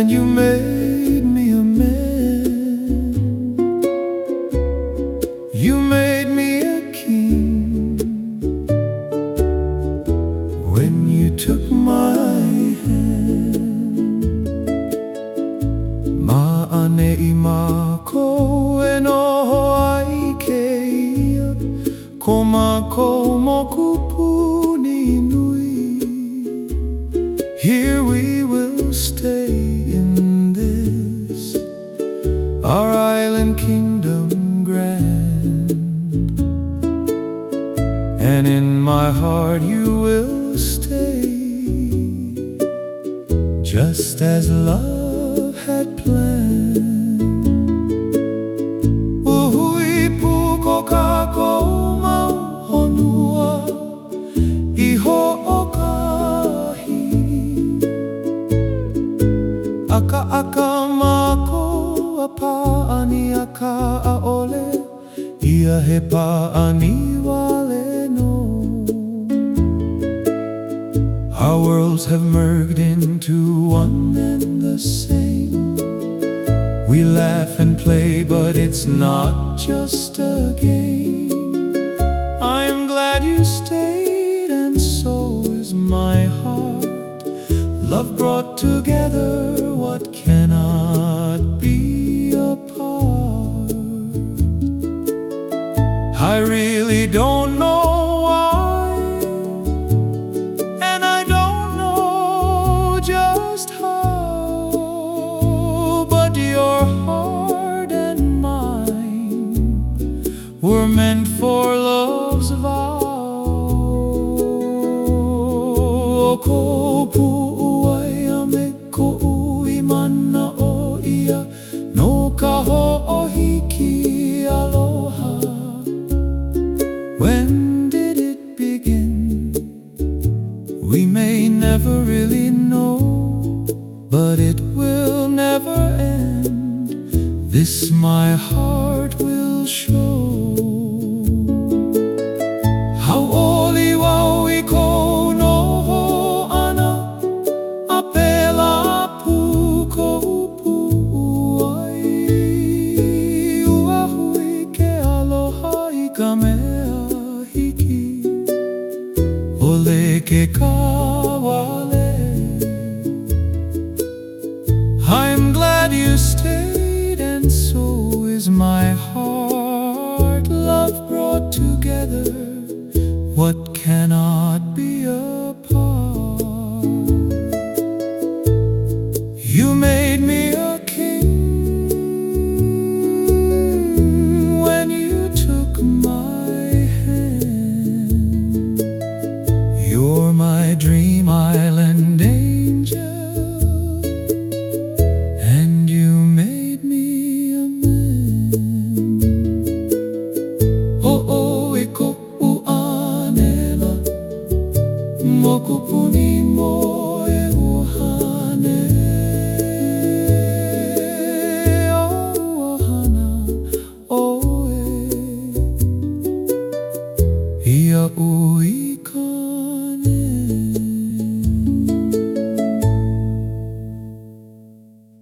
and you made me a man. You made me a king when you took my hand. Ma'ane I mako e noho ai ke ia, ko mako moku puni nui. Here we will stay in this, our island kingdom grand, and in my heart you will stay, just as love had planned. Uhui puko kako mau honua I ho'okahi, aka aka mako a pa'ani aka a'ole, ia he pa'ani wale no. Our worlds have merged into one and the same. We laugh and play, but it's not just a game. I'm glad you stayed, and so is my heart. Love brought together what cannot be apart. I really don't know why, and I don't know just how, but your heart and mine were meant for love's vow. Ko pu'uai a me ko ui mana o ia, no ka ho'ohiki aloha. When did it begin? We may never really know, but it will never end. This my heart will show.